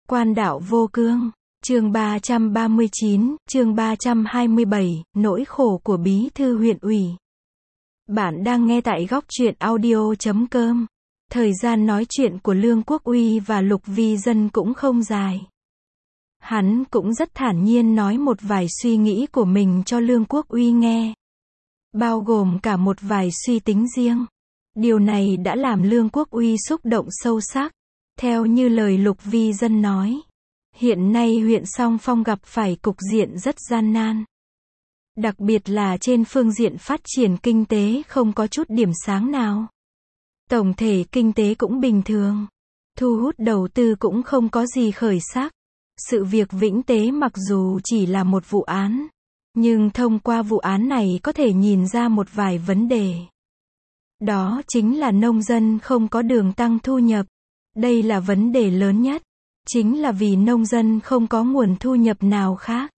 Quan đạo vô cương. Chương 339, chương 327, nỗi khổ của bí thư huyện ủy. Bạn đang nghe tại góc truyện audio.com. Thời gian nói chuyện của Lương Quốc Uy và Lục Vi Dân cũng không dài. Hắn cũng rất thản nhiên nói một vài suy nghĩ của mình cho Lương Quốc Uy nghe. Bao gồm cả một vài suy tính riêng. Điều này đã làm Lương Quốc Uy xúc động sâu sắc. Theo như lời Lục Vi Dân nói, hiện nay huyện Song Phong gặp phải cục diện rất gian nan. Đặc biệt là trên phương diện phát triển kinh tế không có chút điểm sáng nào. Tổng thể kinh tế cũng bình thường. Thu hút đầu tư cũng không có gì khởi sắc. Sự việc Vĩnh Tế mặc dù chỉ là một vụ án, nhưng thông qua vụ án này có thể nhìn ra một vài vấn đề. Đó chính là nông dân không có đường tăng thu nhập. Đây là vấn đề lớn nhất. Chính là vì nông dân không có nguồn thu nhập nào khác.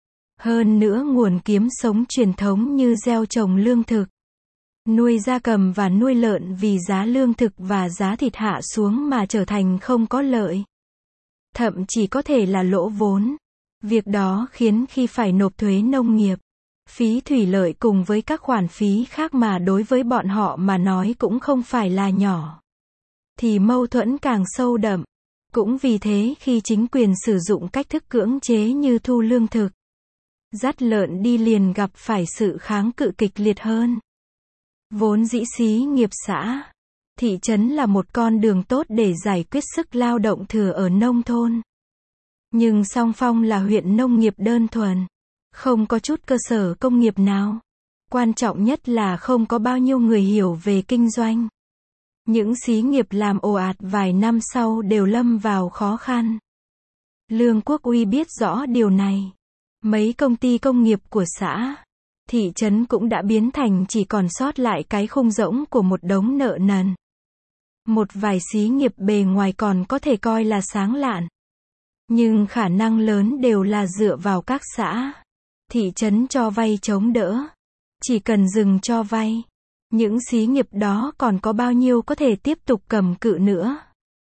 Hơn nữa nguồn kiếm sống truyền thống như gieo trồng lương thực, nuôi gia cầm và nuôi lợn vì giá lương thực và giá thịt hạ xuống mà trở thành không có lợi. Thậm chí có thể là lỗ vốn. Việc đó khiến khi phải nộp thuế nông nghiệp, phí thủy lợi cùng với các khoản phí khác mà đối với bọn họ mà nói cũng không phải là nhỏ, thì mâu thuẫn càng sâu đậm. Cũng vì thế khi chính quyền sử dụng cách thức cưỡng chế như thu lương thực, dắt lợn đi liền gặp phải sự kháng cự kịch liệt hơn. Vốn dĩ xí nghiệp xã, thị trấn là một con đường tốt để giải quyết sức lao động thừa ở nông thôn. Nhưng Song Phong là huyện nông nghiệp đơn thuần, không có chút cơ sở công nghiệp nào. Quan trọng nhất là không có bao nhiêu người hiểu về kinh doanh. Những xí nghiệp làm ồ ạt vài năm sau đều lâm vào khó khăn. Lương Quốc Uy biết rõ điều này. Mấy công ty công nghiệp của xã, thị trấn cũng đã biến thành chỉ còn sót lại cái khung rỗng của một đống nợ nần. Một vài xí nghiệp bề ngoài còn có thể coi là sáng lạn, nhưng khả năng lớn đều là dựa vào các xã, thị trấn cho vay chống đỡ. Chỉ cần dừng cho vay, những xí nghiệp đó còn có bao nhiêu có thể tiếp tục cầm cự nữa.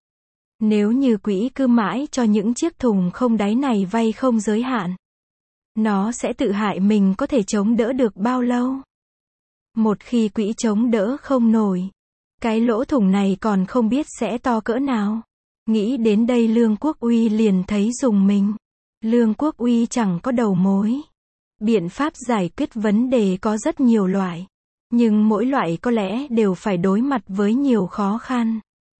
Nếu như quỹ cứ mãi cho những chiếc thùng không đáy này vay không giới hạn, nó sẽ tự hại mình có thể chống đỡ được bao lâu. Một khi quỹ chống đỡ không nổi, cái lỗ thủng này còn không biết sẽ to cỡ nào. Nghĩ đến đây Lương Quốc Uy liền thấy rùng mình. Lương Quốc Uy chẳng có đầu mối. Biện pháp giải quyết vấn đề có rất nhiều loại, nhưng mỗi loại có lẽ đều phải đối mặt với nhiều khó khăn,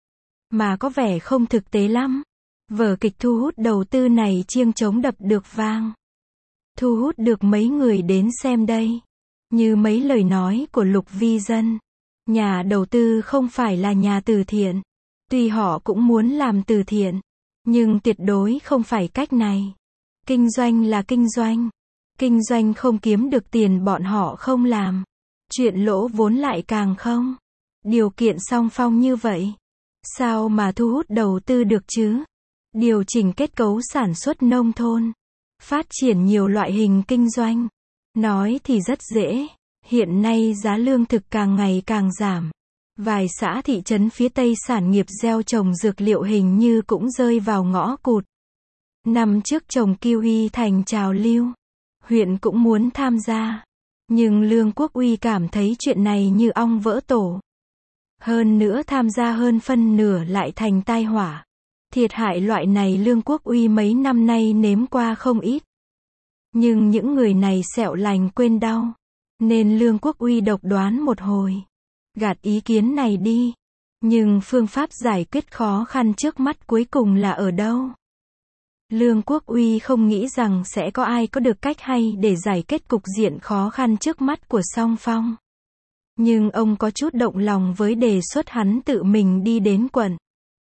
mà có vẻ không thực tế lắm. Vở kịch thu hút đầu tư này chiêng trống đập được vang, thu hút được mấy người đến xem đây. Như mấy lời nói của Lục Vi Dân, nhà đầu tư không phải là nhà từ thiện. Tuy họ cũng muốn làm từ thiện, nhưng tuyệt đối không phải cách này. Kinh doanh là kinh doanh. Kinh doanh không kiếm được tiền bọn họ không làm. Chuyện lỗ vốn lại càng không. Điều kiện Song Phong như vậy, sao mà thu hút đầu tư được chứ? Điều chỉnh kết cấu sản xuất nông thôn, phát triển nhiều loại hình kinh doanh. Nói thì rất dễ. Hiện nay giá lương thực càng ngày càng giảm. Vài xã thị trấn phía Tây sản nghiệp gieo trồng dược liệu hình như cũng rơi vào ngõ cụt. Năm trước trồng kiwi thành trào lưu, huyện cũng muốn tham gia. Nhưng Lương Quốc Uy cảm thấy chuyện này như ong vỡ tổ. Hơn nữa tham gia hơn phân nửa lại thành tai họa. Thiệt hại loại này Lương Quốc Uy mấy năm nay nếm qua không ít. Nhưng những người này sẹo lành quên đau, nên Lương Quốc Uy độc đoán một hồi, gạt ý kiến này đi. Nhưng phương pháp giải quyết khó khăn trước mắt cuối cùng là ở đâu? Lương Quốc Uy không nghĩ rằng sẽ có ai có được cách hay để giải quyết cục diện khó khăn trước mắt của Song Phong. Nhưng ông có chút động lòng với đề xuất hắn tự mình đi đến quận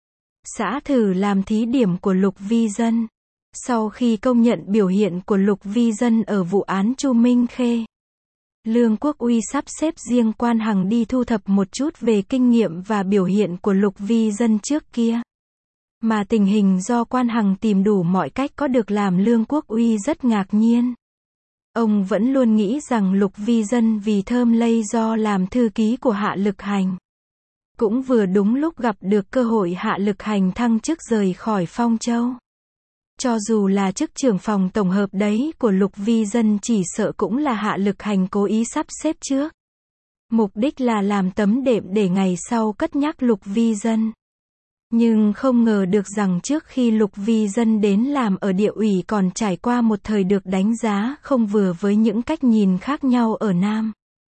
xã thử làm thí điểm của Lục Vi Dân. Sau khi công nhận biểu hiện của Lục Vi Dân ở vụ án Chu Minh Khê, Lương Quốc Uy sắp xếp riêng Quan Hằng đi thu thập một chút về kinh nghiệm và biểu hiện của Lục Vi Dân trước kia. Mà tình hình do Quan Hằng tìm đủ mọi cách có được làm Lương Quốc Uy rất ngạc nhiên. Ông vẫn luôn nghĩ rằng Lục Vi Dân vì thơm lây do làm thư ký của Hạ Lực Hành. Cũng vừa đúng lúc gặp được cơ hội Hạ Lực Hành thăng chức rời khỏi Phong Châu. Cho dù là chức trưởng phòng tổng hợp đấy của Lục Vi Dân chỉ sợ cũng là Hạ Lực Hành cố ý sắp xếp trước. Mục đích là làm tấm đệm để ngày sau cất nhắc Lục Vi Dân. Nhưng không ngờ được rằng trước khi Lục Vi Dân đến làm ở địa ủy còn trải qua một thời được đánh giá không vừa với những cách nhìn khác nhau ở Nam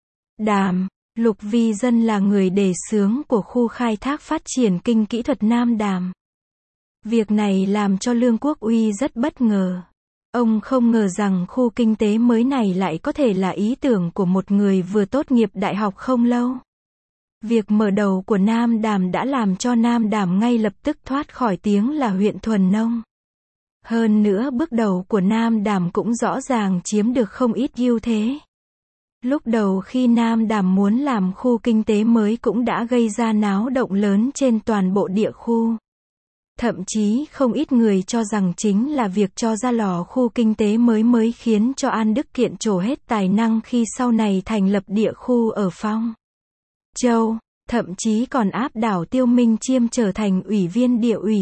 Đàm. Lục Vi Dân là người đề xướng của khu khai thác phát triển kinh kỹ thuật Nam Đàm. Việc này làm cho Lương Quốc Uy rất bất ngờ. Ông không ngờ rằng khu kinh tế mới này lại có thể là ý tưởng của một người vừa tốt nghiệp đại học không lâu. Việc mở đầu của Nam Đàm đã làm cho Nam Đàm ngay lập tức thoát khỏi tiếng là huyện thuần nông. Hơn nữa bước đầu của Nam Đàm cũng rõ ràng chiếm được không ít ưu thế. Lúc đầu khi Nam Đàm muốn làm khu kinh tế mới cũng đã gây ra náo động lớn trên toàn bộ địa khu. Thậm chí không ít người cho rằng chính là việc cho ra lò khu kinh tế mới khiến cho An Đức Kiện trổ hết tài năng khi sau này thành lập địa khu ở Phong Châu, thậm chí còn áp đảo Tiêu Minh Chiêm trở thành ủy viên địa ủy,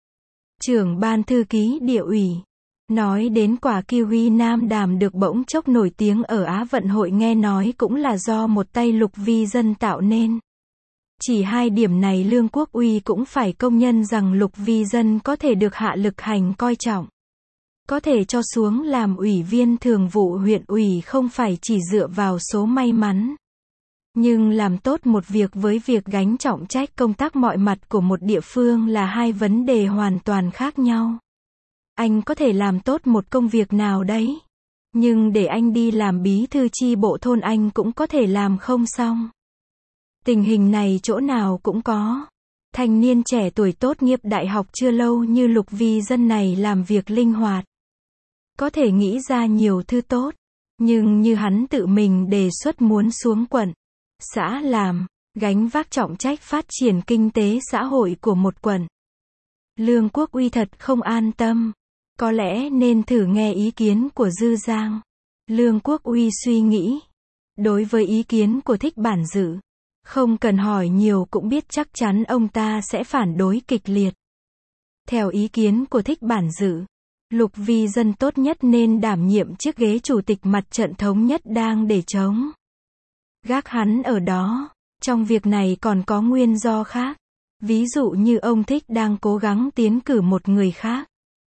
trưởng ban thư ký địa ủy. Nói đến quả kiwi Nam Đàm được bỗng chốc nổi tiếng ở Á vận hội nghe nói cũng là do một tay Lục Vi Dân tạo nên. Chỉ hai điểm này Lương Quốc Uy cũng phải công nhân rằng Lục Vi Dân có thể được Hạ Lực Hành coi trọng. Có thể cho xuống làm ủy viên thường vụ huyện ủy không phải chỉ dựa vào số may mắn. Nhưng làm tốt một việc với việc gánh trọng trách công tác mọi mặt của một địa phương là hai vấn đề hoàn toàn khác nhau. Anh có thể làm tốt một công việc nào đấy, nhưng để anh đi làm bí thư chi bộ thôn anh cũng có thể làm không xong. Tình hình này chỗ nào cũng có. Thanh niên trẻ tuổi tốt nghiệp đại học chưa lâu như Lục Vi Dân này làm việc linh hoạt. Có thể nghĩ ra nhiều thứ tốt. Nhưng như hắn tự mình đề xuất muốn xuống quận, xã làm, gánh vác trọng trách phát triển kinh tế xã hội của một quận. Lương Quốc Uy thật không an tâm. Có lẽ nên thử nghe ý kiến của Dư Giang. Lương Quốc Uy suy nghĩ. Đối với ý kiến của Thích Bản Dự, không cần hỏi nhiều cũng biết chắc chắn ông ta sẽ phản đối kịch liệt. Theo ý kiến của Thích Bản Dự, Lục Vi Dân tốt nhất nên đảm nhiệm chiếc ghế chủ tịch mặt trận thống nhất đang để trống. Gác hắn ở đó. Trong việc này còn có nguyên do khác. Ví dụ như ông Thích đang cố gắng tiến cử một người khác.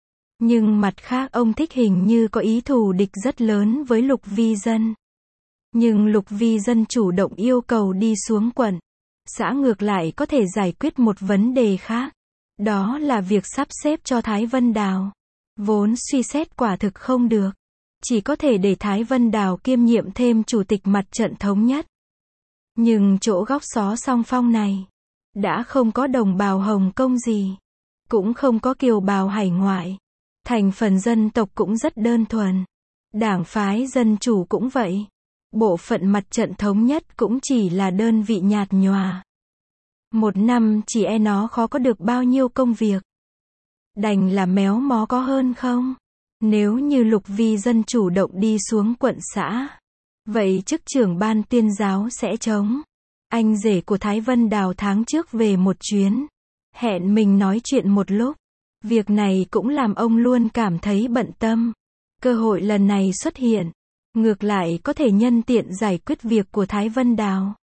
Nhưng mặt khác ông Thích hình như có ý thù địch rất lớn với Lục Vi Dân. Nhưng Lục Vi Dân chủ động yêu cầu đi xuống quận, xã ngược lại có thể giải quyết một vấn đề khác. Đó là việc sắp xếp cho Thái Vân Đào. Vốn suy xét quả thực không được. Chỉ có thể để Thái Vân Đào kiêm nhiệm thêm chủ tịch mặt trận thống nhất. Nhưng chỗ góc xó song phong này, đã không có đồng bào Hồng Kông gì. Cũng không có kiều bào hải ngoại. Thành phần dân tộc cũng rất đơn thuần. Đảng phái dân chủ cũng vậy. Bộ phận mặt trận thống nhất cũng chỉ là đơn vị nhạt nhòa. Một năm chỉ e nó khó có được bao nhiêu công việc. Đành là méo mó có hơn không? Nếu như Lục Vi Dân chủ động đi xuống quận xã, vậy chức trưởng ban tuyên giáo sẽ trống. Anh rể của Thái Vân Đào tháng trước về một chuyến. Hẹn mình nói chuyện một lúc. Việc này cũng làm ông luôn cảm thấy bận tâm. Cơ hội lần này xuất hiện. Ngược lại có thể nhân tiện giải quyết việc của Thái Vân Đào.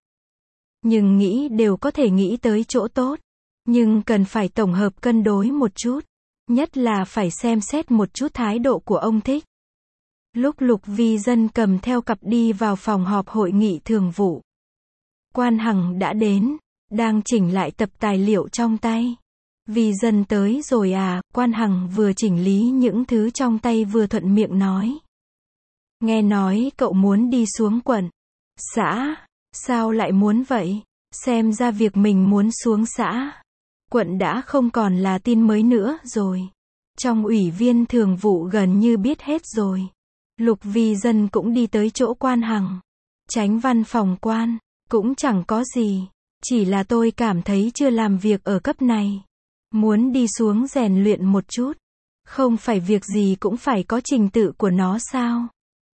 Nhưng nghĩ đều có thể nghĩ tới chỗ tốt. Nhưng cần phải tổng hợp cân đối một chút. Nhất là phải xem xét một chút thái độ của ông Thích. Lúc Lục Vi Dân cầm theo cặp đi vào phòng họp hội nghị thường vụ. Quan Hằng đã đến, đang chỉnh lại tập tài liệu trong tay. Vi Dân tới rồi à? Quan Hằng vừa chỉnh lý những thứ trong tay vừa thuận miệng nói. Nghe nói cậu muốn đi xuống quận, xã, sao lại muốn vậy? Xem ra việc mình muốn xuống xã, quận đã không còn là tin mới nữa rồi. Trong ủy viên thường vụ gần như biết hết rồi. Lục Vi Dân cũng đi tới chỗ Quan Hằng. Chánh văn phòng Quan, cũng chẳng có gì. Chỉ là tôi cảm thấy chưa làm việc ở cấp này. Muốn đi xuống rèn luyện một chút. Không phải việc gì cũng phải có trình tự của nó sao?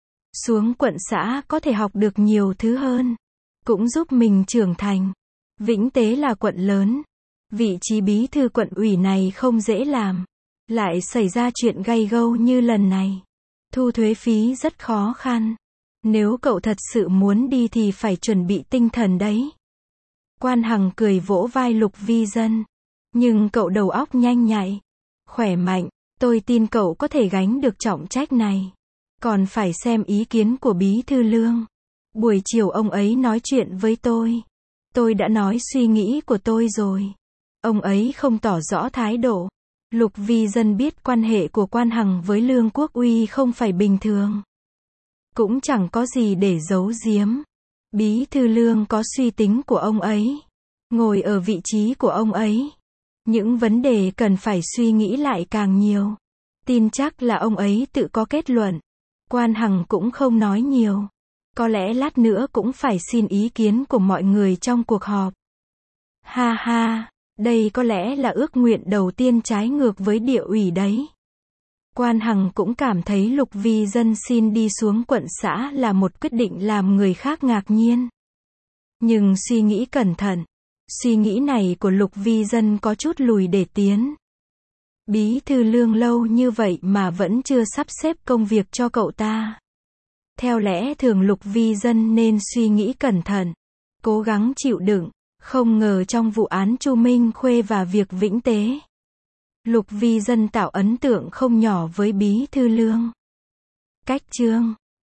Xuống quận xã có thể học được nhiều thứ hơn. Cũng giúp mình trưởng thành. Vĩnh Tế là quận lớn. Vị trí bí thư quận ủy này không dễ làm. Lại xảy ra chuyện gay gâu như lần này. Thu thuế phí rất khó khăn. Nếu cậu thật sự muốn đi thì phải chuẩn bị tinh thần đấy. Quan Hằng cười vỗ vai Lục Vi Dân. Nhưng cậu đầu óc nhanh nhạy, khỏe mạnh, tôi tin cậu có thể gánh được trọng trách này. Còn phải xem ý kiến của Bí Thư Lương. Buổi chiều ông ấy nói chuyện với tôi. Tôi đã nói suy nghĩ của tôi rồi. Ông ấy không tỏ rõ thái độ. Lục Vi Dân biết quan hệ của Quan Hằng với Lương Quốc Uy không phải bình thường. Cũng chẳng có gì để giấu giếm. Bí Thư Lương có suy tính của ông ấy. Ngồi ở vị trí của ông ấy, những vấn đề cần phải suy nghĩ lại càng nhiều. Tin chắc là ông ấy tự có kết luận. Quan Hằng cũng không nói nhiều. Có lẽ lát nữa cũng phải xin ý kiến của mọi người trong cuộc họp. Ha ha, đây có lẽ là ước nguyện đầu tiên trái ngược với Địa ủy đấy. Quan Hằng cũng cảm thấy Lục Vi Dân xin đi xuống quận xã là một quyết định làm người khác ngạc nhiên. Nhưng suy nghĩ cẩn thận, suy nghĩ này của Lục Vi Dân có chút lùi để tiến. Bí Thư Lương lâu như vậy mà vẫn chưa sắp xếp công việc cho cậu ta. Theo lẽ thường Lục Vi Dân nên suy nghĩ cẩn thận, cố gắng chịu đựng, không ngờ trong vụ án Chu Minh Khuê và việc Vĩnh Tế, Lục Vi Dân tạo ấn tượng không nhỏ với Bí Thư Lương. Cách chương